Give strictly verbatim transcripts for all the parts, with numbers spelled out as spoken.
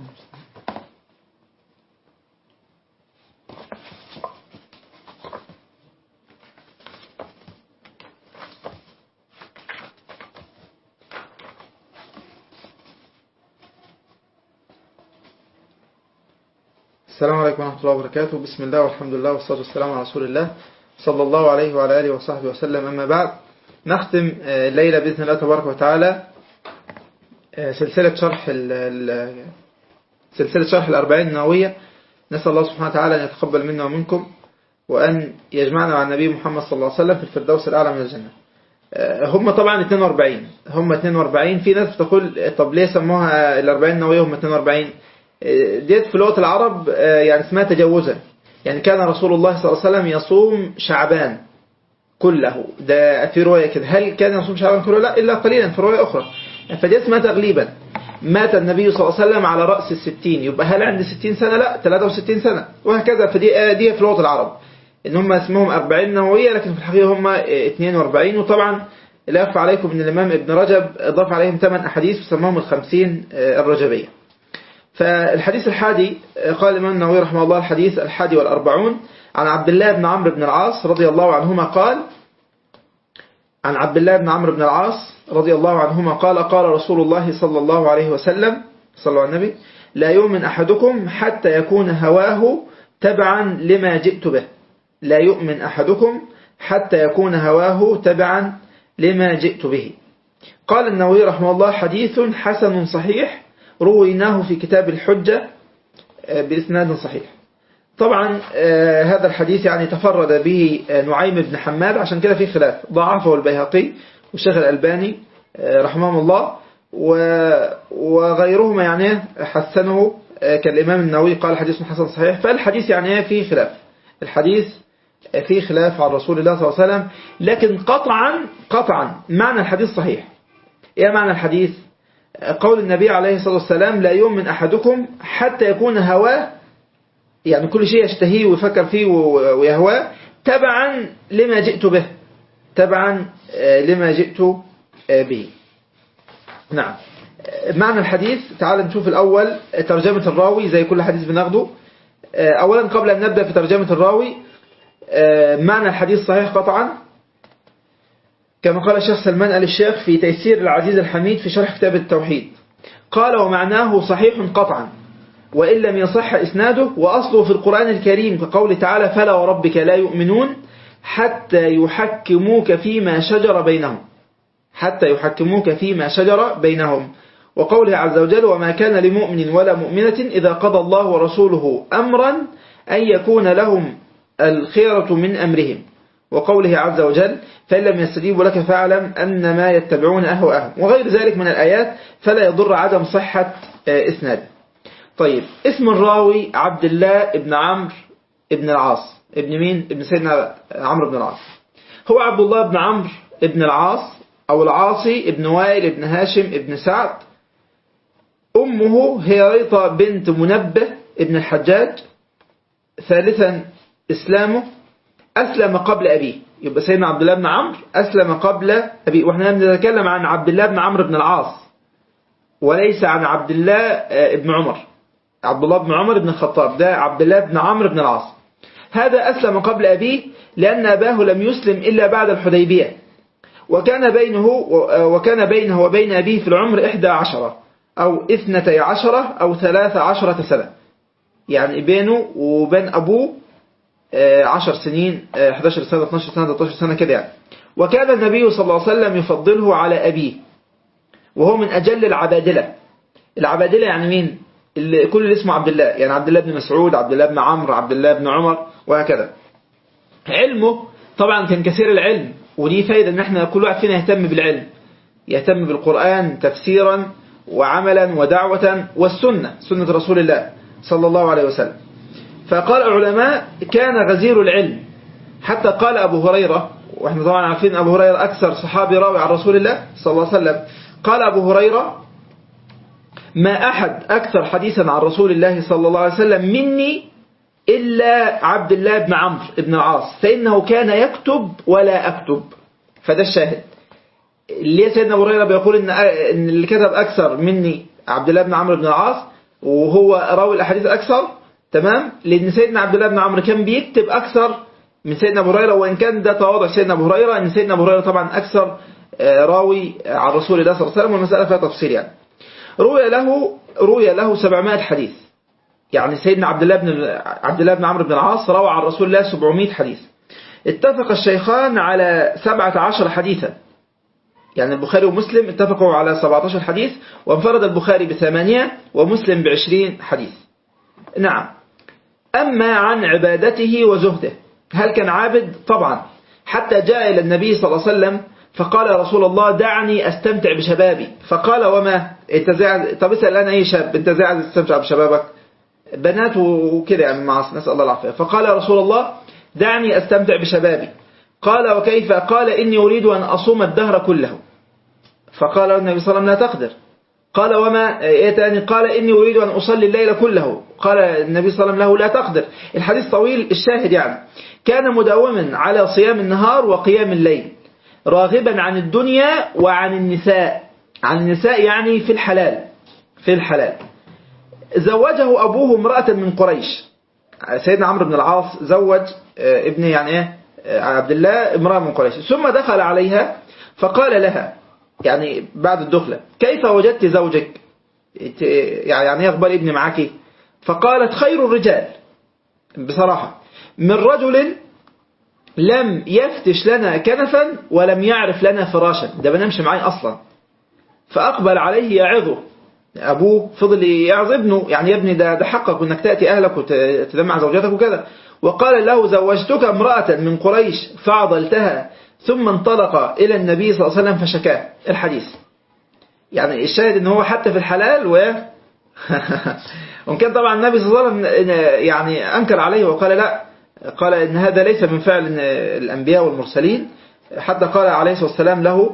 السلام عليكم ورحمة الله وبركاته. بسم الله والحمد لله والصلاة والسلام على رسول الله صلى الله عليه وعلى آله وصحبه وسلم. أما بعد، نختم الليلة بإذن الله تبارك وتعالى سلسلة شرح سلسلة شرح الأربعين النووية. نسأل الله سبحانه وتعالى أن يتقبل منا ومنكم، وأن يجمعنا مع النبي محمد صلى الله عليه وسلم في الفردوس الأعلى من الجنة. هم طبعا اثنين وأربعين هم اثنين وأربعين في ناس بتقول طب ليه سموها الأربعين النووية هم اثنين وأربعين؟ ديت في لغة العرب يعني اسمها تجوزا. يعني كان رسول الله صلى الله عليه وسلم يصوم شعبان كله، ده في رواية كده. هل كان يصوم شعبان كله؟ لا، إلا قليلا في رواية أخرى. فدي اسمها تغليبا. مات النبي صلى الله عليه وسلم على رأس الستين، يبقى هل عند ستين سنة؟ لا، ثلاثة وستين سنة، وهكذا. فدي دي في لغة العرب إن هم اسمهم أربعين نووية، لكن في الحقيقة هم اثنين وأربعين. وطبعا لا أخفى عليكم أن الإمام ابن رجب ضاف عليهم ثمان أحاديث وسماهم الخمسين الرجبية. فالحديث الحادي، قال الإمام النووي رحمه الله الحديث الحادي والأربعون عن عبد الله بن عمرو بن العاص رضي الله عنهما قال عن عبد الله بن عمرو بن العاص رضي الله عنهما قال قال رسول الله صلى الله عليه وسلم، صلى على النبي: لا يؤمن أحدكم حتى يكون هواه تبعا لما جئت به. لا يؤمن أحدكم حتى يكون هواه تبعا لما جئت به. قال النووي رحمه الله: حديث حسن صحيح رويناه في كتاب الحجة بإسناد صحيح. طبعا هذا الحديث يعني تفرد به نعيم بن حماد، عشان كده في خلاف، ضعفه البيهقي والشيخ الألباني رحمه الله وغيرهما يعني حسنه كالإمام النووي قال حديث حسن صحيح. فالحديث يعني فيه خلاف، الحديث فيه خلاف عن رسول الله صلى الله عليه وسلم، لكن قطعا قطعا معنى الحديث صحيح. ايه معنى الحديث؟ قول النبي عليه الصلاة والسلام: لا يؤمن أحدكم حتى يكون هواه، يعني كل شيء يشتهيه ويفكر فيه ويهواه تبعا لما جئت به، تبعا لما جئت به. نعم، معنى الحديث. تعال نشوف الأول ترجمة الراوي زي كل حديث بناخده. أولا قبل أن نبدأ في ترجمة الراوي، معنى الحديث صحيح قطعا كما قال الشيخ سلمان آل الشيخ في تيسير العزيز الحميد في شرح كتاب التوحيد. قال: ومعناه صحيح قطعا وإن لم يصح إسناده، وأصله في القرآن الكريم كقول تعالى: فلا وربك لا يؤمنون حتى يحكموك فيما شجر بينهم، حتى يحكموك فيما شجر بينهم. وقوله عز وجل: وما كان لمؤمن ولا مؤمنة إذا قضى الله ورسوله أمرا أن يكون لهم الخيرة من أمرهم. وقوله عز وجل: فإن لم يستجيبوا لك فاعلم أنما يتبعون أهواءهم، وغير ذلك من الآيات، فلا يضر عدم صحة إسناد. طيب، اسم الراوي عبد الله ابن عمرو ابن العاص. ابن مين؟ ابن سيدنا عمرو بن العاص. هو عبد الله بن عمرو ابن العاص أو العاصي ابن وائل ابن هاشم ابن سعد. أمه هيريطة بنت منبه ابن الحجاج. ثالثا إسلامه، أسلم قبل أبيه. يبقى سيدنا عبد الله بن عمرو أسلم قبل أبيه، وإحنا بنتكلم عن عبد الله بن عمرو بن العاص وليس عن عبد الله بن عمر. عبد الله بن عمر بن الخطاب، ده عبد الله بن عمرو بن العاص. هذا أسلم قبل أبيه لأن أباه لم يسلم إلا بعد الحديبية، وكان بينه وكان بينه وبين أبيه في العمر إحدى عشرة أو اثنتي عشرة أو ثلاثة عشرة سنة، يعني بينه وبين أبوه عشر سنين، إحدى عشرة سنة، اثنتي عشرة سنة، ثلاثة عشر سنة كده يعني. وكان النبي صلى الله عليه وسلم يفضله على أبيه، وهو من أجل العبادلة. العبادلة يعني مين؟ اللي كل اللي اسمه عبد الله، يعني عبد الله بن مسعود، عبد الله بن عمرو، عبد الله بن عمر، وهكذا. علمه طبعا كان كثير العلم، ودي فايدة ان احنا كل واحد فينا يهتم بالعلم، يهتم بالقرآن تفسيرا وعملا ودعوة، والسنة، سنة رسول الله صلى الله عليه وسلم. فقال العلماء: كان غزير العلم، حتى قال أبو هريرة، واحنا طبعا عارفين أبو هريرة أكثر صحابي راوي عن رسول الله صلى الله عليه وسلم. قال أبو هريرة: ما أحد أكثر حديثا عن رسول الله صلى الله عليه وسلم مني إلا عبد الله بن عمرو بن العاص، فإنه كان يكتب ولا أكتب. فده الشاهد. ليه سيدنا أبو هريرة بيقول إن اللي كتب أكثر مني عبد الله بن عمرو بن العاص؟ وهو راوي الأحاديث الأكثر، تمام، لأن سيدنا عبد الله بن عمرو كان بيكتب أكثر من سيدنا أبو هريرة، وإن كان ده تواضع سيدنا أبو هريرة، أن سيدنا أبو هريرة طبعا أكثر راوي عن رسول الله صلى الله عليه وسلم، والمسألة فيها تفصيل يعني. روي له روي له سبعمائة حديث، يعني سيدنا عبد الله بن عبد الله بن عمرو بن العاص روى عن رسول الله سبعمائة حديث. اتفق الشيخان على سبعة عشر حديثا، يعني البخاري ومسلم اتفقوا على سبعة عشر حديث، وانفرد البخاري بثمانية ومسلم بعشرين حديث. نعم. أما عن عبادته وزهده، هل كان عابد؟ طبعا، حتى جاء إلى النبي صلى الله عليه وسلم فقال يا رسول الله دعني أستمتع بشبابي. فقال وما انت زي طب اسأل أنا أي شاب، انت زي عايز تستمتع بشبابك؟ بنات وكده يعني، مع نسأل الله العافية. فقال يا رسول الله دعني أستمتع بشبابي. قال وكيف؟ قال إني أريد أن أصوم الدهر كله. فقال له النبي صلى الله عليه وسلم لا تقدر. قال وما إيه تاني؟ قال إني أريد أن أصلي الليل كله. قال النبي صلى الله عليه وسلم له لا تقدر. الحديث طويل، الشاهد يعني كان مداوما على صيام النهار وقيام الليل، راغبا عن الدنيا وعن النساء. عن النساء يعني في الحلال، في الحلال. زوجه أبوه امرأة من قريش. سيدنا عمرو بن العاص زوج ابن يعني ايه عبد الله امرأة من قريش، ثم دخل عليها فقال لها يعني بعد الدخلة كيف وجدت زوجك؟ يعني اخبار ابني معك؟ فقالت خير الرجال بصراحة، من رجل لم يفتش لنا كنفا ولم يعرف لنا فراشا، ده بنمشي معي أصلا. فأقبل عليه يعظه، أبوه فضل يعظ ابنه، يعني يا ابني ده, ده حقك انك تأتي أهلك وتدمع زوجتك وكذا. وقال له زوجتك امرأة من قريش فعضلتها، ثم انطلق إلى النبي صلى الله عليه وسلم فشكاه. الحديث يعني الشاهد ان هو حتى في الحلال و وان كان طبعا النبي صلى الله عليه وسلم يعني أنكر عليه وقال لا، قال إن هذا ليس من فعل الأنبياء والمرسلين، حتى قال عليه الصلاة والسلام له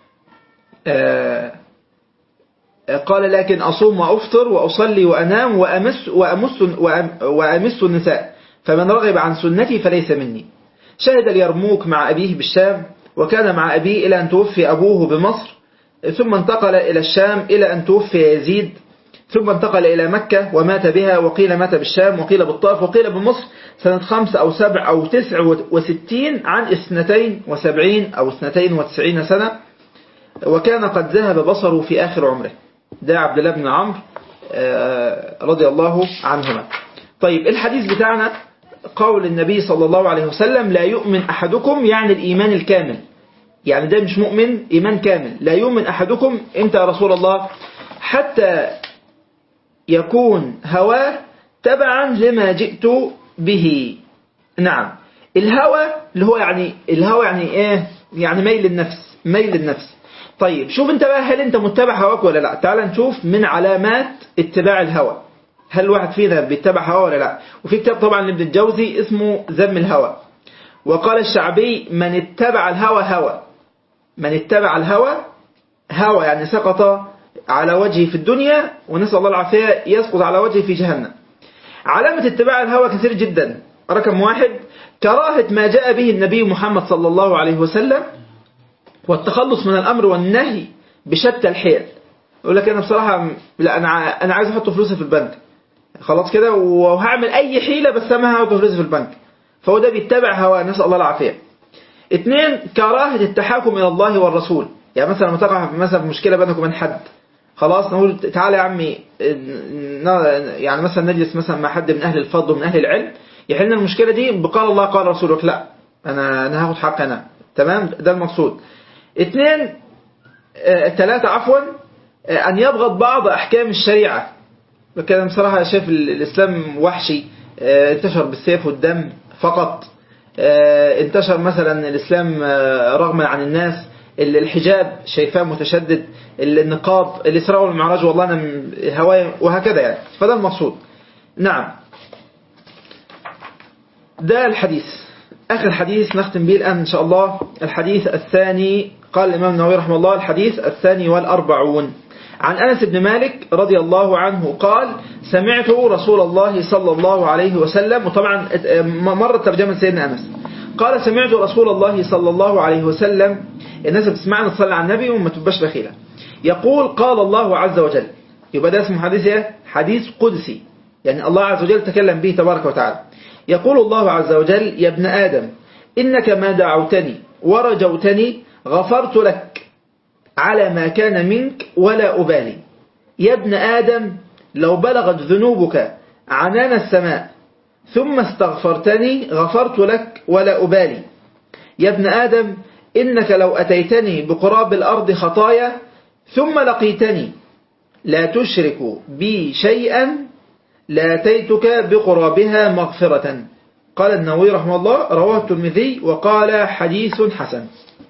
قال لكن أصوم وأفطر وأصلي وأنام وأمس, وأمس, وأمس النساء، فمن رغب عن سنتي فليس مني. شهد اليرموك مع أبيه بالشام، وكان مع أبيه إلى أن توفي أبوه بمصر، ثم انتقل إلى الشام إلى أن توفي يزيد، ثم انتقل إلى مكة ومات بها، وقيل مات بالشام وقيل بالطائف وقيل بمصر سنة خمس أو سبع أو تسع وستين عن اثنتين وسبعين أو اثنتين وتسعين سنة، وكان قد ذهب بصره في آخر عمره. ده عبد الله بن عمرو رضي الله عنهما. طيب الحديث بتاعنا قول النبي صلى الله عليه وسلم لا يؤمن أحدكم، يعني الإيمان الكامل، يعني ده مش مؤمن إيمان كامل. لا يؤمن أحدكم إمتى يا رسول الله؟ حتى يكون هواه تبعا لما جئت به. نعم، الهوى اللي هو يعني الهوى يعني ايه؟ يعني ميل النفس، ميل النفس. طيب شوف انت بقى، هل انت متبع هواك ولا لا؟ تعال نشوف من علامات اتباع الهوى، هل الواحد فينا بيتبع هوا ولا لا؟ وفي كتاب طبعا لابن الجوزي اسمه ذم الهوى. وقال الشعبي من اتبع الهوى هوى، من اتبع الهوى هوى يعني سقط على وجهه في الدنيا، ونسأل الله العافية يسقط على وجهه في جهنم. علامة اتباع الهوى كثير جدا. رقم واحد كراهة ما جاء به النبي محمد صلى الله عليه وسلم، والتخلص من الأمر والنهي بشتى الحيل. يقول لك أنا بصراحة لا، أنا أنا عايز أحط فلوسي في البنك، خلاص كده، وهعمل أي حيلة بس ما هحط فلوسي في البنك، فهو ده بيتبع هوى، نسأل الله العافية. اثنين كراهة التحاكم إلى الله والرسول. يعني مثلا لما تقع مثلا في مشكلة بينك وبين حد، خلاص نقول تعالى يا عمي، يعني مثلا نجلس مثلا مع حد من أهل الفضل ومن أهل العلم يحلنا المشكلة دي بقال الله قال رسولك، لا أنا أنا هاخد حق أنا، تمام، ده المقصود. اثنين ثلاثة عفوا أن يبغض بعض أحكام الشريعة. كان بصراحة شايف الإسلام وحشي، انتشر بالسيف والدم فقط، انتشر مثلا الإسلام رغما عن الناس، الحجاب شايفاه متشدد، النقاب، الإسراء والمعراج والله أنا هواي، وهكذا يعني. فده المقصود. نعم، ده الحديث. آخر حديث نختم به الآن إن شاء الله، الحديث الثاني. قال الإمام النووي رحمه الله الحديث الثاني والأربعون عن أنس بن مالك رضي الله عنه قال سمعت رسول الله صلى الله عليه وسلم، وطبعا مرت ترجمة سيدنا أنس، قال سمعت رسول الله صلى الله عليه وسلم، الناس بتسمعنا تصلي على النبي وما تبقاش بخيلة، يقول قال الله عز وجل يبقى ده اسمه حديث ايه؟ حديث قدسي، يعني الله عز وجل تكلم به تبارك وتعالى. يقول الله عز وجل: يا ابن آدم إنك ما دعوتني ورجوتني غفرت لك على ما كان منك ولا أبالي. يا ابن آدم لو بلغت ذنوبك عنان السماء ثم استغفرتني غفرت لك ولا أبالي. يا ابن آدم إنك لو أتيتني بقراب الأرض خطايا ثم لقيتني لا تشرك بي شيئا لاتيتك بقرابها مغفرة. قال النووي رحمه الله: رواه الترمذي وقال حديث حسن.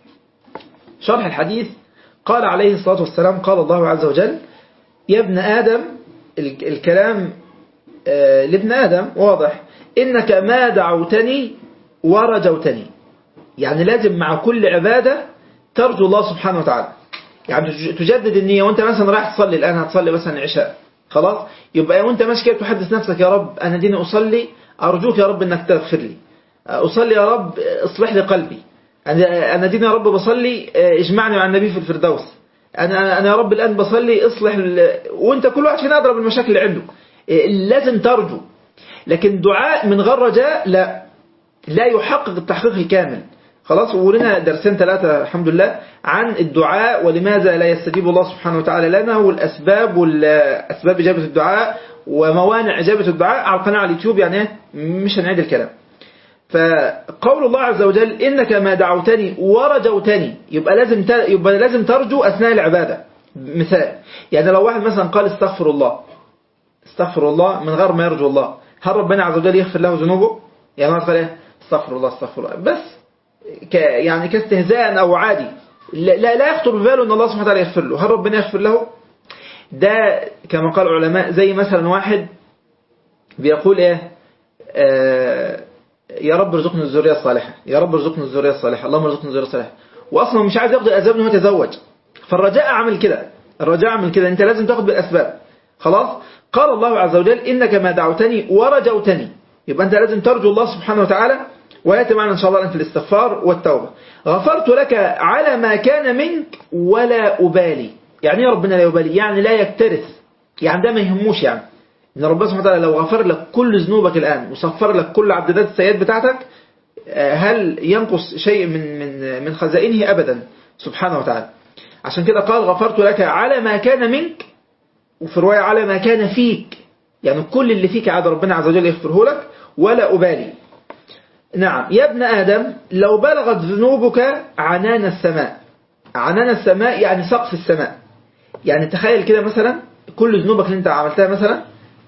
شرح الحديث: قال عليه الصلاة والسلام: قال الله عز وجل: يا ابن آدم، الكلام لابن آدم واضح، إنك ما دعوتني ورجوتني، يعني لازم مع كل عبادة ترجو الله سبحانه وتعالى، يعني تجدد النية. وانت مثلا رايح تصلي الآن، هتصلي مثلا عشاء، خلاص، يبقى وانت ماشي كده تحدث نفسك: يا رب أنا ديني أصلي، أرجوك يا رب أنك تغفر لي، أصلي يا رب اصلح لي قلبي، أنا ديني يا رب بصلي اجمعني مع النبي في الفردوس، أنا أنا يا رب الآن بصلي اصلح. وانت كل واحد فينا أضرب المشاكل اللي عنده، لازم ترجو. لكن دعاء من غير رجاء لا لا يحقق التحقيق الكامل. خلاص، ولنا درسين ثلاثة الحمد لله عن الدعاء ولماذا لا يستجيب الله سبحانه وتعالى لنا، والأسباب والأسباب إجابة الدعاء وموانع إجابة الدعاء على القناة على اليوتيوب، يعني مش هنعيد الكلام. فقول الله عز وجل: إنك ما دعوتني ورجوتني، يبقى لازم يبقى لازم ترجو أثناء العبادة. مثال، يعني لو واحد مثلا قال استغفر الله استغفر الله من غير ما يرجو الله، هل ربنا عز وجل يغفر له ذنوبه؟ يعني ما قال ايه استغفر الله استغفر الله بس ك يعني كاستهزاء او عادي، لا لا يخطر بباله ان الله سبحانه وتعالى يغفر له. هل ربنا يغفر له؟ ده كما قال العلماء زي مثلا واحد بيقول ايه آه يا رب ارزقني الذريه الصالحه، يا رب ارزقني الذريه الصالحه، اللهم ارزقني الذريه الصالحه، واصلا مش عايز ياخد الاسباب ان هو يتزوج. فالرجاء عمل كده، الرجاء عمل كده، انت لازم تاخد بالاسباب. خلاص، قال الله عز وجل: إنك ما دعوتني ورجوتني، يبقى أنت لازم ترجو الله سبحانه وتعالى. ويأتي معنا إن شاء الله في الاستغفار والتوبة. غفرت لك على ما كان منك ولا أبالي. يعني يا ربنا لا يبالي، يعني لا يكترث، يعني ده ما يهموش، يعني إن ربنا سبحانه وتعالى لو غفر لك كل ذنوبك الآن وصفر لك كل عددات السيئات بتاعتك، هل ينقص شيء من من من خزائنه؟ أبدا سبحانه وتعالى. عشان كده قال: غفرت لك على ما كان منك، وفي رواية على ما كان فيك، يعني كل اللي فيك عاد ربنا عز وجل يغفره لك ولا أبالي. نعم. يا ابن آدم لو بلغت ذنوبك عنان السماء، عنان السماء يعني سقف السماء. يعني تخيل كده مثلا كل ذنوبك اللي انت عملتها مثلا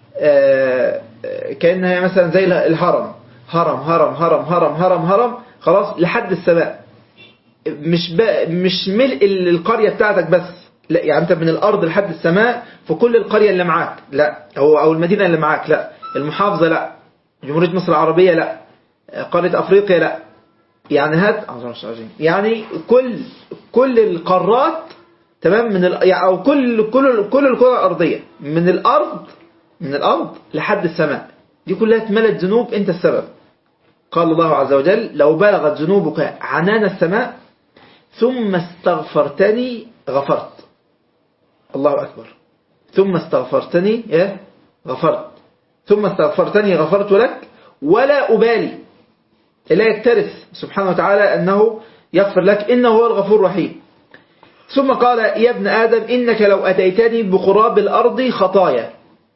كأنها مثلا زي الهرم، هرم هرم هرم هرم هرم هرم خلاص لحد السماء، مش مش ملء القرية بتاعتك بس، لا، يعني انت من الارض لحد السماء في كل القرية اللي معاك، لا، او او المدينة اللي معاك، لا، المحافظة، لا، جمهورية مصر العربية، لا، قارة افريقيا، لا، يعني هات يعني كل كل القارات، تمام، من ال... او كل كل كل الكرة الارضية، من الارض من الارض لحد السماء، دي كلها اتملت ذنوب، انت السبب. قال الله عز وجل: لو بلغت ذنوبك عنان السماء ثم استغفرتني غفرت. الله أكبر. ثم استغفرتني إيه؟ غفرت. ثم استغفرتني غفرت لك ولا أبالي، لا يكترث سبحانه وتعالى أنه يغفر لك، إنه هو الغفور الرحيم. ثم قال: يا ابن آدم إنك لو أتيتني بقراب الأرض خطايا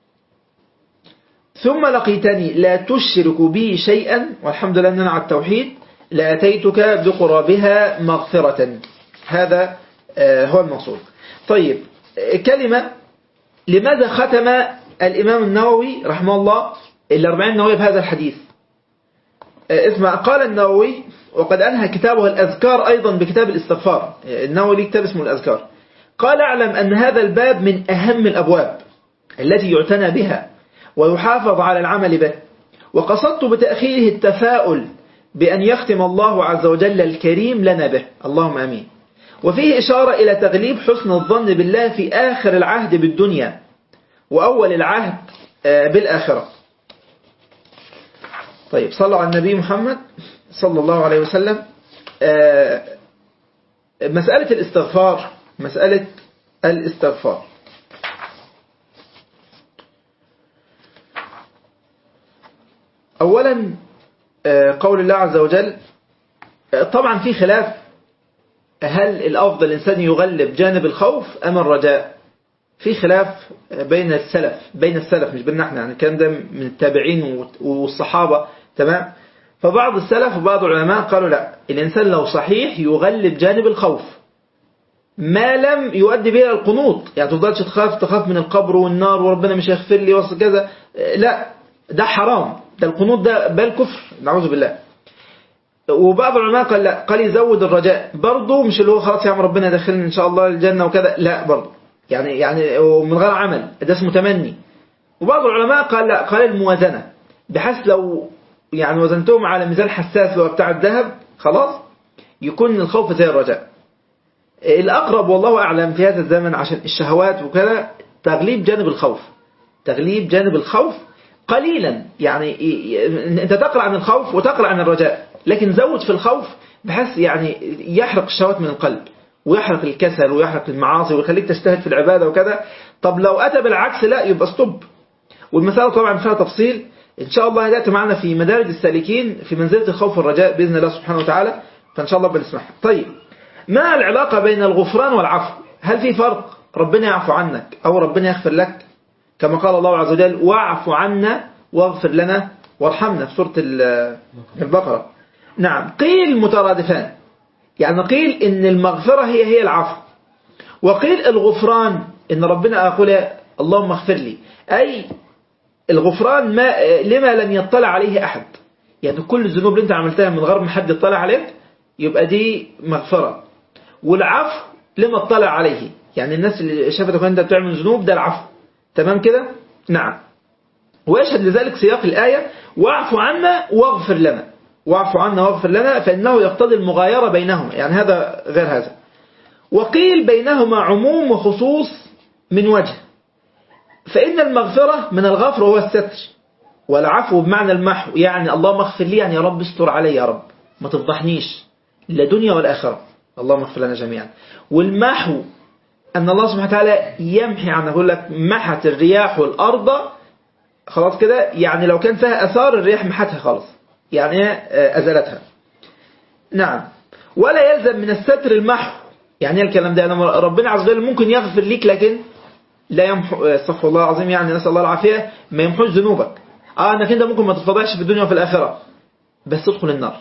ثم لقيتني لا تشرك بي شيئا، والحمد لله أننا على التوحيد، لأتيتك بقرابها مغفرة. هذا هو المقصود. طيب، كلمة لماذا ختم الإمام النووي رحمه الله الأربعين النووية بهذا الحديث؟ اسمع، قال النووي: وقد أنهى كتابه الأذكار أيضا بكتاب الاستغفار. النووي ليه كتاب اسمه الأذكار. قال: أعلم أن هذا الباب من أهم الأبواب التي يعتنى بها ويحافظ على العمل به، وقصدت بتأخيره التفاؤل بأن يختم الله عز وجل الكريم لنا به، اللهم أمين. وفيه إشارة إلى تغليب حسن الظن بالله في آخر العهد بالدنيا وأول العهد بالآخرة. طيب، صلوا على النبي محمد صلى الله عليه وسلم. مسألة الاستغفار مسألة الاستغفار أولا قول الله عز وجل، طبعا في خلاف هل الأفضل الإنسان يغلب جانب الخوف أم الرجاء؟ في خلاف بين السلف بين السلف مش بيننا احنا، يعني الكلام ده من التابعين والصحابة، تمام. فبعض السلف وبعض العلماء قالوا لا، الإنسان لو صحيح يغلب جانب الخوف ما لم يؤدي به القنوط، يعني تفضلش تخاف تخاف من القبر والنار وربنا مش هيغفر لي وصل كذا، لا ده حرام، ده القنوط ده بل كفر نعوذ بالله. وبعض العلماء قال لا، قال يزود الرجاء برضه، مش اللي هو خلاص يا عم ربنا يدخلني ان شاء الله الجنة وكذا، لا برضه يعني يعني من غير عمل، ده اسمه تمني. وبعض العلماء قال لا، قال الموازنة، بحيث لو يعني وزنتهم على ميزان حساس لو بتاع الذهب خلاص يكون الخوف زي الرجاء. الأقرب والله أعلم في هذا الزمن عشان الشهوات وكذا تغليب جانب الخوف، تغليب جانب الخوف قليلا، يعني أنت تقرأ عن الخوف وتقرأ عن الرجاء، لكن زود في الخوف بحيث يعني يحرق الشهوات من القلب ويحرق الكسل ويحرق المعاصي ويخليك تجتهد في العبادة وكذا. طب لو أتى بالعكس لا، يبقى استوب. والمسألة طبعا فيها تفصيل إن شاء الله هدأت معنا في مدارج السالكين في منزلة الخوف والرجاء بإذن الله سبحانه وتعالى، فإن شاء الله بنسمعها. طيب، ما العلاقة بين الغفران والعفو؟ هل في فرق ربنا يعفو عنك أو ربنا يغفر لك؟ كما قال الله عز وجل واعف عنا واغفر لنا وارحمنا في سورة البقرة. نعم، قيل مترادفان، يعني قيل إن المغفرة هي هي العفو، وقيل الغفران إن ربنا أقول اللهم اغفر لي، أي الغفران ما لما لم يطلع عليه أحد، يعني كل الذنوب اللي انت عملتها من غير ما حد يطلع عليك يبقى دي مغفرة. والعفو لما اطلع عليه، يعني الناس اللي شافتك وانت بتعمل ذنوب ده العفو، تمام كده؟ نعم. ويشهد لذلك سياق الآية واعف عنا واغفر لنا، واعف عنا واغفر لنا، فإنه يقتضي المغايرة بينهما، يعني هذا غير هذا. وقيل بينهما عموم وخصوص من وجه، فإن المغفرة من الغفر هو الستر، والعفو بمعنى المحو، يعني اللهم اغفر لي، يعني يا رب استر علي، يا رب ما تفضحنيش لا دنيا ولا آخرة، اللهم اغفر لنا جميعا. والمحو أن الله سبحانه وتعالى يمحي عنه، يقول لك محت الرياح والأرض خلاص كده، يعني لو كان فيها أثار الرياح محتها خلاص، يعني أزلتها. نعم. ولا يلزم من الستر المحو، يعني الكلام ده أنا ربنا عز وجل ممكن يغفر ليك لكن لا يمحو، استغفر الله العظيم، يعني نسأل الله العافية، ما يمحوش ذنوبك. اه انك انت ممكن ما تتفضحش في الدنيا وفي الآخرة بس تدخل النار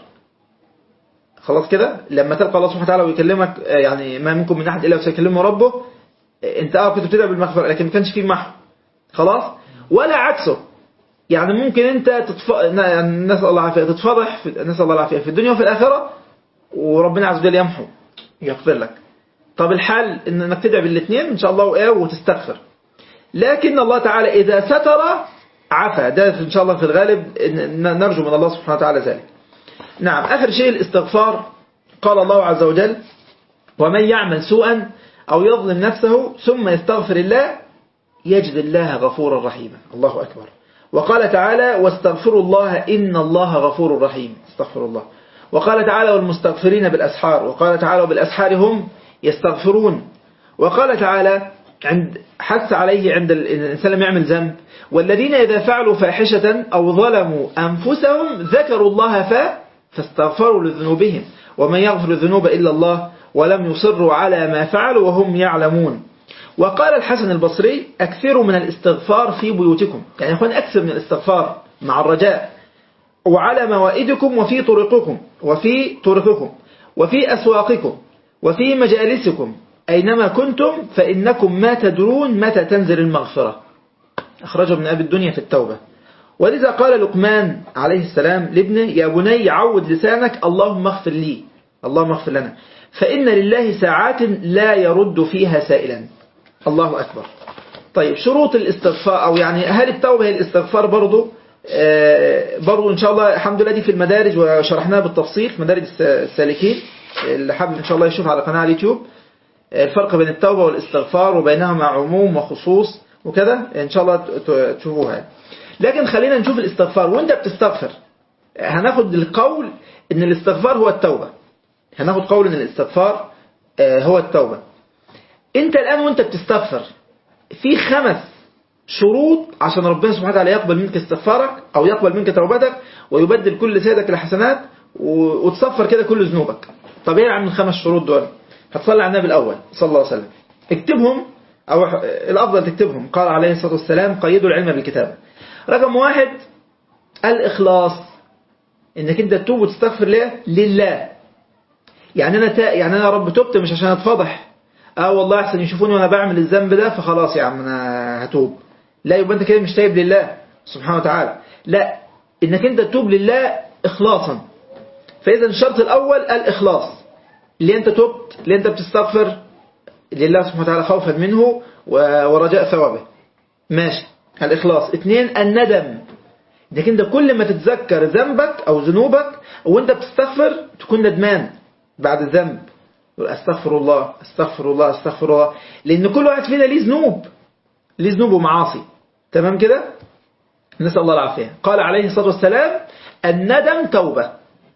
خلاص كده، لما تلقى الله سبحانه وتعالى ويكلمك، يعني ما منكم من أحد إلا وسيكلمه ربه، انت اه كنت بتدعي بالمغفرة لكن ما كانش فيه محو خلاص. ولا عكسه، يعني ممكن انت تتف... نسأل الله العافية تتفضح في... نسأل الله العافية في الدنيا وفي الآخرة وربنا عز وجل يمحو يغفر لك. طب الحال انك تدعي بالاثنين ان شاء الله وايه وتستغفر، لكن الله تعالى إذا ستر عفا، ده إن شاء الله في الغالب نرجو من الله سبحانه وتعالى ذلك. نعم. آخر شيء الاستغفار، قال الله عز وجل ومن يعمل سوءا أو يظلم نفسه ثم يستغفر الله يجد الله غفورا رحيما، الله أكبر. وقال تعالى واستغفروا الله إن الله غفور رحيم، استغفر الله. وقال تعالى والمستغفرين بالأسحار، وقال تعالى وبالأسحار هم يستغفرون. وقال تعالى عند حث عليه عند الإنسان لم يعمل ذنب والذين إذا فعلوا فاحشة أو ظلموا أنفسهم ذكروا الله ف فاستغفروا لذنوبهم ومن يغفر الذنوب إلا الله ولم يصروا على ما فعلوا وهم يعلمون. وقال الحسن البصري أكثروا من الاستغفار في بيوتكم، يعني يكون أكثر من الاستغفار مع الرجاء، وعلى موائدكم وفي طرقكم وفي طرقكم وفي أسواقكم وفي مجالسكم أينما كنتم فإنكم ما تدرون متى تنزل المغفرة. أخرجه ابن أبي الدنيا في التوبة. ولذا قال لقمان عليه السلام لابنه يا بني عود لسانك اللهم اغفر لي، اللهم اغفر لنا، فإن لله ساعات لا يرد فيها سائلا. الله أكبر. طيب شروط الاستغفار، أو يعني هل التوبة هي الاستغفار برضو؟ آه برضو إن شاء الله الحمد لله دي في المدارج وشرحناها بالتفصيل في مدارج السالكين، اللي حابب إن شاء الله يشوف على قناة اليوتيوب الفرق بين التوبة والاستغفار وبينهما عموم وخصوص وكذا، إن شاء الله تشوفوها. لكن خلينا نشوف الاستغفار. وانت بتستغفر هناخد القول ان الاستغفار هو التوبة، هناخد قول ان الاستغفار هو التوبة. انت الآن وانت بتستغفر في خمس شروط عشان ربنا سبحانه وتعالى يقبل منك استغفارك أو يقبل منك توبتك ويبدل كل سيدك لحسنات وتصفر كده كل ذنوبك. طب ايه عن الخمس شروط دول؟ هتصلي على النبي الأول صلى الله عليه وسلم، اكتبهم أو الأفضل تكتبهم. قال عليه الصلاة والسلام قيدوا العلم بالكتابة. رقم واحد الإخلاص، إنك أنت تتوب وتستغفر ليه؟ لله. يعني أنا تا... يعني أنا يا رب تبت مش عشان أتفضح، اه والله أحسن يشوفوني وأنا بعمل الذنب ده فخلاص يا عم أنا هتوب. لا، يبقى أنت كده مش تايب لله سبحانه وتعالى. لا، إنك أنت تتوب لله إخلاصا. فإذا الشرط الأول الإخلاص، اللي أنت تبت اللي أنت بتستغفر لله سبحانه وتعالى خوفا منه ورجاء ثوابه. ماشي، الإخلاص. اثنين الندم، انك انت كل ما تتذكر ذنبك او ذنوبك وانت بتستغفر تكون ندمان بعد الذنب، استغفر الله استغفر الله استغفر الله، لان كل واحد فينا ليه ذنوب ليه ذنوب ومعاصي. تمام كده، نسأل الله العافية. قال عليه الصلاة والسلام الندم توبة،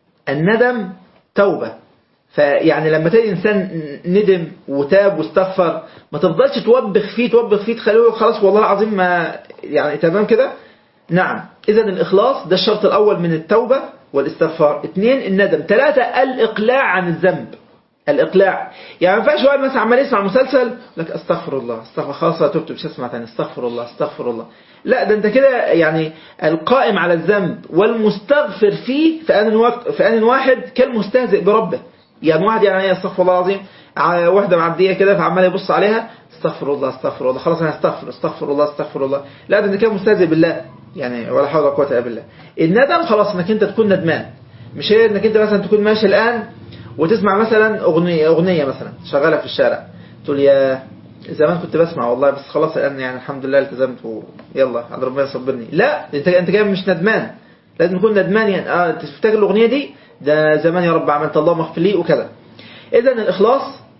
الندم توبة. فيعني لما تلاقي إنسان ندم وتاب واستغفر ما تفضلش توبخ فيه توبخ فيه تخليه خلاص والله العظيم ما يعني. تمام كده. نعم، إذا الإخلاص ده الشرط الأول من التوبة والاستغفار. اثنين الندم. ثلاثة الإقلاع عن الذنب، الإقلاع. يعني ما ينفعش واحد مثلا عمال يسمع مسلسل لك استغفر الله استغفر خلاص تبت مش هسمع تاني استغفر الله استغفر الله. لا، ده انت كده يعني القائم على الذنب والمستغفر فيه في آن وقت في آن واحد كالمستهزئ بربه. يعني واحد يعني استغفر الله العظيم، واحدة معدية كده فعمال يبص عليها استغفر الله استغفر الله خلاص انا استغفر استغفر الله استغفر الله. لا، ده انت كده مستهزئ بالله يعني، ولا حول ولا قوه الا بالله. الندم خلاص انك انت تكون ندمان، مش هي انك انت مثلا تكون ماشي الان وتسمع مثلا اغنيه اغنيه مثلا شغاله في الشارع تقول يا زمان كنت بسمع والله بس خلاص الان يعني الحمد لله التزمت ويلا عند ربنا يصبرني. لا، انت انت كده مش ندمان، لازم تكون ندمان يعني اه تفتكر الاغنيه دي ده زمان يا رب عملت اللهم اغفر لي وكذا. اذا الاخلاص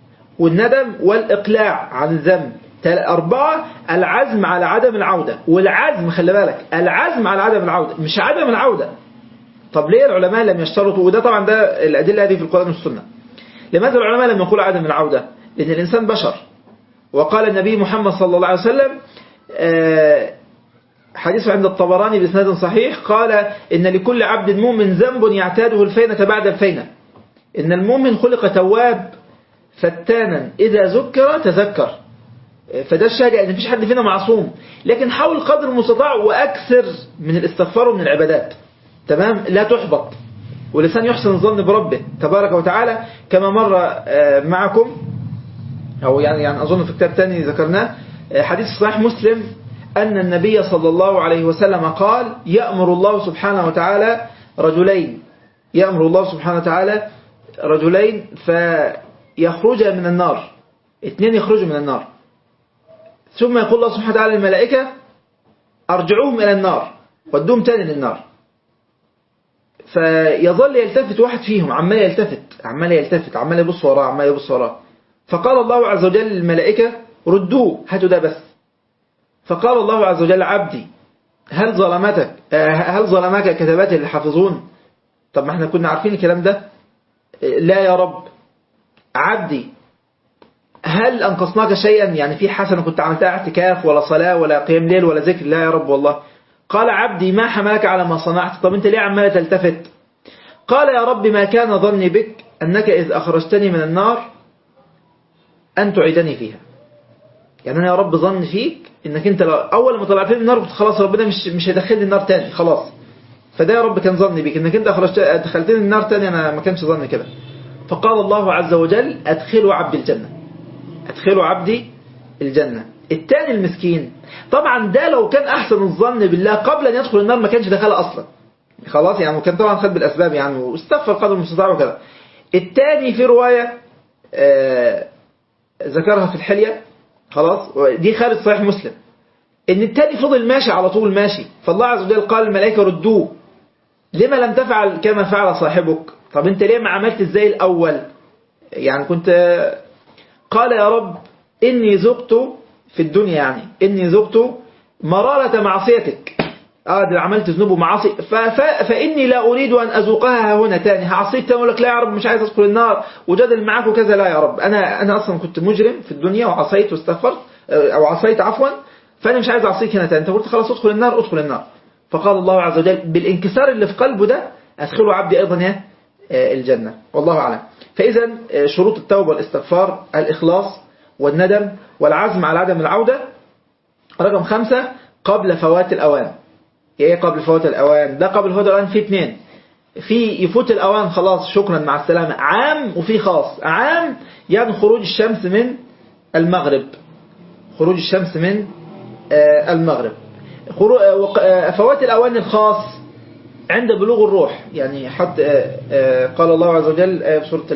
والندم والاقلاع عن الذنب. أربعة العزم على عدم العودة. والعزم خلي بالك العزم على عدم العودة مش عدم العودة. طب ليه العلماء لم يشترطوا؟ وده طبعا ده الأدلة هذه في القرآن والسنة. لماذا العلماء لم يقولوا عدم العودة؟ لأن الإنسان بشر. وقال النبي محمد صلى الله عليه وسلم حديث عند الطبراني بإسناد صحيح قال إن لكل عبد مؤمن ذنب يعتاده الفينة بعد الفينة. إن المؤمن خلق تواب فتانا إذا ذكر تذكر. فده الشاهد ان مفيش حد فينا معصوم، لكن حاول قدر المستطاع واكثر من الاستغفار ومن العبادات. تمام، لا تحبط، والإنسان يحسن الظن بربه تبارك وتعالى كما مر معكم او يعني يعني اظن في كتاب تاني ذكرناه حديث صحيح مسلم ان النبي صلى الله عليه وسلم قال يأمر الله سبحانه وتعالى رجلين يأمر الله سبحانه وتعالى رجلين فيخرج من النار، اثنين يخرجوا من النار، ثم يقول الله سبحانه وتعالى للملائكة أرجعوهم إلى النار ودوهم تاني للنار. فيظل يلتفت واحد فيهم عمال يلتفت عمال يلتفت عمال يبص وراه عمال يبص وراه. فقال الله عز وجل للملائكة ردوه هاتوا ده بس. فقال الله عز وجل عبدي هل ظلمتك هل ظلمك كتباتي اللي حافظون؟ طب ما احنا كنا عارفين الكلام ده. لا يا رب. عبدي هل أنقصناك شيئا؟ يعني في حسنة كنت عملتها اعتكاف ولا صلاة ولا قيام ليل ولا ذكر؟ لا يا رب والله. قال عبدي ما حملك على ما صنعت؟ طب انت ليه عمال تلتفت؟ قال يا رب ما كان ظني بك أنك إذ أخرجتني من النار أن تعيدني فيها. يعني أنا يا رب ظن فيك إنك أنت أول ما طلعتني من النار قلت خلاص ربنا مش مش هيدخلني النار تاني خلاص. فده يا رب كان ظني بك إنك أنت أخرجت دخلتني النار تاني، أنا ما كانش ظني كده. فقال الله عز وجل أدخلوا عبدي الجنة أدخلوا عبدي الجنة. التاني المسكين طبعا ده لو كان أحسن الظن بالله قبل أن يدخل النار ما كانش دخلها أصلا خلاص يعني، وكان طبعا خد بالأسباب يعني واستغفر قدر المستطاع وكذا. التاني في رواية آه ذكرها في الحلية خلاص دي خارج صحيح مسلم ان التاني فضل ماشي على طول ماشي. فالله عز وجل قال الملائكة ردوه لما لم تفعل كما فعل صاحبك؟ طب انت ليه ما عملت ازاي الأول؟ يعني كنت قال يا رب إني ذقت في الدنيا يعني إني ذقت مرارة معصيتك. آه ده عملت ذنوب ومعاصي فإني لا أريد أن أذوقها هنا تاني. هعصيك تاني أقول لك لا يا رب مش عايز أدخل النار وجادل معاك وكذا. لا يا رب أنا أنا أصلا كنت مجرم في الدنيا وعصيت واستغفرت أو عصيت عفوا فأنا مش عايز أعصيك هنا تاني، أنت قلت خلاص ادخل النار ادخل النار. فقال الله عز وجل بالانكسار اللي في قلبه ده أدخله عبدي أيضا الجنة. والله أعلم. فإذا شروط التوبة والاستغفار الإخلاص والندم والعزم على عدم العودة. رقم خمسة قبل فوات الأوان. إيه قبل فوات الأوان؟ ده قبل فوات الأوان في اثنين، في يفوت الأوان خلاص شكرا مع السلامة عام، وفي خاص. عام يعني خروج الشمس من المغرب، خروج الشمس من المغرب. فوات الأوان الخاص عند بلوغ الروح، يعني حتى قال الله عز وجل في سورة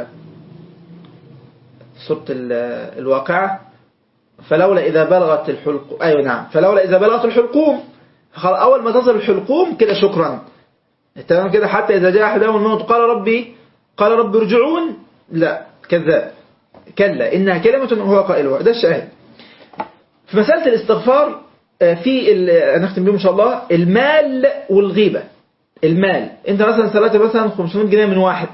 سورة الواقعة فلولا إذا بلغت الحلقوم، أيوة نعم، فلولا إذا بلغت الحلقوم، أول ما تصل الحلقوم كده شكرا تمام كده. حتى إذا جاء أحدهم الموت قال ربي قال ربي ارجعون، لا كذاب، كلا إنها كلمة هو قائلها. ده الشاهد في مسألة الاستغفار. في نختم بهم إن شاء الله المال والغيبة. المال، أنت مثلا سألت مثلا خمسمائة جنيه من واحد،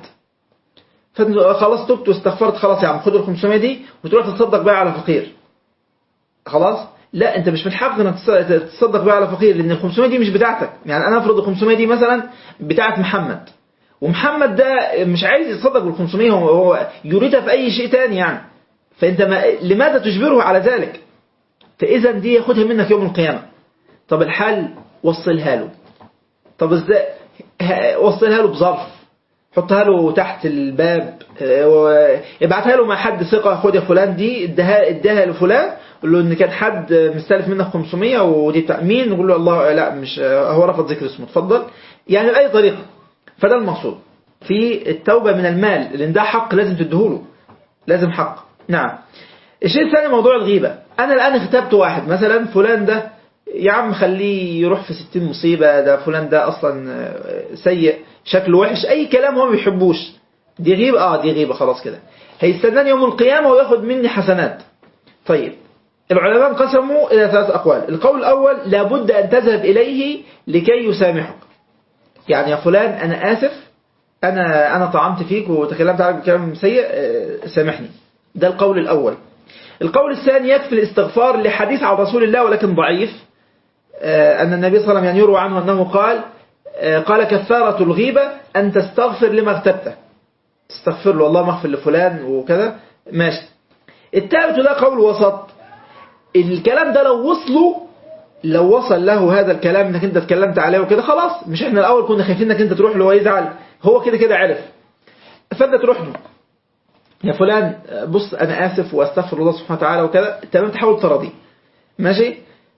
خلاص تبت واستغفرت، خلاص يا عم خد ال خمسمائة دي وتروح تتصدق بقى على فقير، خلاص. لا، انت مش من حقك انك تتصدق بقى على فقير، لان ال خمسمائة دي مش بتاعتك. يعني انا افرض ال خمسمائة دي مثلا بتاعت محمد، ومحمد ده مش عايز يتصدق بال خمسمائة، هو, هو يريدها في اي شيء تاني يعني. فانت ما لماذا تجبره على ذلك؟ فاذا دي ياخدها منك يوم القيامة. طب الحل وصلها له. طب ازاي وصلها له؟ بظرف، حطها له تحت الباب، ابعتها له مع حد ثقة، خد يا فلان دي ادها ادها لفلان، قول له ان كان حد مستلف منك خمسمائة ودي بتاع مين، نقول له الله لا مش هو رفض ذكر اسمه، اتفضل، يعني بأي طريقة. فده المقصود في التوبة من المال، لان ده حق لازم تديهوله، لازم حق. نعم. الشيء الثاني موضوع الغيبة. انا الان اختبت واحد مثلا، فلان ده يا عم خليه يروح في ستين مصيبة، ده فلان ده اصلا سيء شكله وحش، اي كلام هو ما بيحبوش، دي غيبة. اه دي غيبة، خلاص كده هيستناني يوم القيامة وياخد مني حسنات. طيب العلماء قسموا إلى ثلاث أقوال. القول الأول لابد أن تذهب إليه لكي يسامحك، يعني يا فلان أنا آسف، أنا أنا طعمت فيك وتكلمت عليك بكلام سيء، سامحني. ده القول الأول. القول الثاني يكفي الاستغفار لحديث عن رسول الله ولكن ضعيف، أن النبي صلى الله عليه وسلم يعني يروى عنه أنه قال قال كفارة الغيبة أن تستغفر لما اغتبته، تستغفر له اللهم اغفر لفلان وكذا، ماشي. الثالث ده قول وسط. الكلام ده لو وصله، لو وصل له هذا الكلام انك انت اتكلمت عليه وكده، خلاص، مش احنا الاول كنا خايفين انك انت تروح له ويزعل، هو كده كده عرف، فانت تروح له يا فلان بص انا اسف واستغفر الله سبحانه وتعالى وكذا، تمام، تحاول تراضيه، ماشي.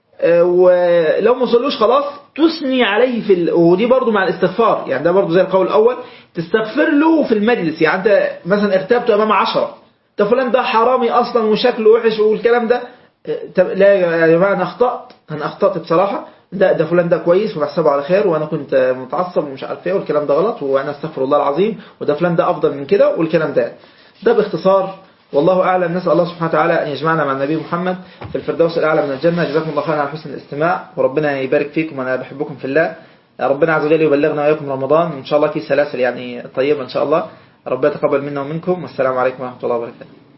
ولو ما وصلوش خلاص تثني عليه في ال... ودي برضو مع الاستغفار، يعني ده برضو زي القول الاول، تستغفر له في المجلس. يعني انت مثلا ارتبته امام عشرة، ده فلان ده حرامي اصلا وشكله وحش والكلام ده، لا يا جماعه انا اخطات، انا اخطات بصراحه، ده ده فلان ده كويس وبحسبه على خير، وانا كنت متعصب ومش عارف ايه والكلام ده غلط، وانا استغفر الله العظيم، وده فلان ده افضل من كده والكلام ده. ده باختصار، والله اعلم. نسال الله سبحانه وتعالى ان يجمعنا مع النبي محمد في الفردوس الاعلى من الجنه. جزاكم الله خيرا على حسن الاستماع، وربنا يبارك فيكم، وانا بحبكم في الله. ربنا عز وجل يبلغنا واياكم رمضان ان شاء الله في سلاسل يعني طيبه ان شاء الله. ربنا يتقبل منا ومنكم، والسلام عليكم ورحمه الله وبركاته.